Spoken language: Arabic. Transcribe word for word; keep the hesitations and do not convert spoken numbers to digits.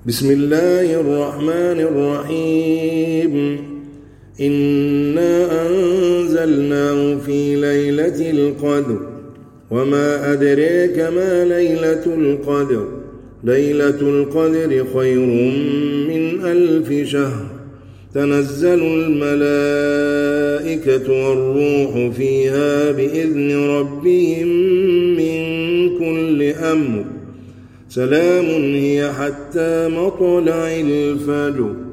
بسم الله الرحمن الرحيم إنا أنزلناه في ليلة القدر وما أدريك ما ليلة القدر ليلة القدر خير من ألف شهر تنزل الملائكة والروح فيها بإذن ربهم من كل أمر سلام هي حتى مطلع الفجر.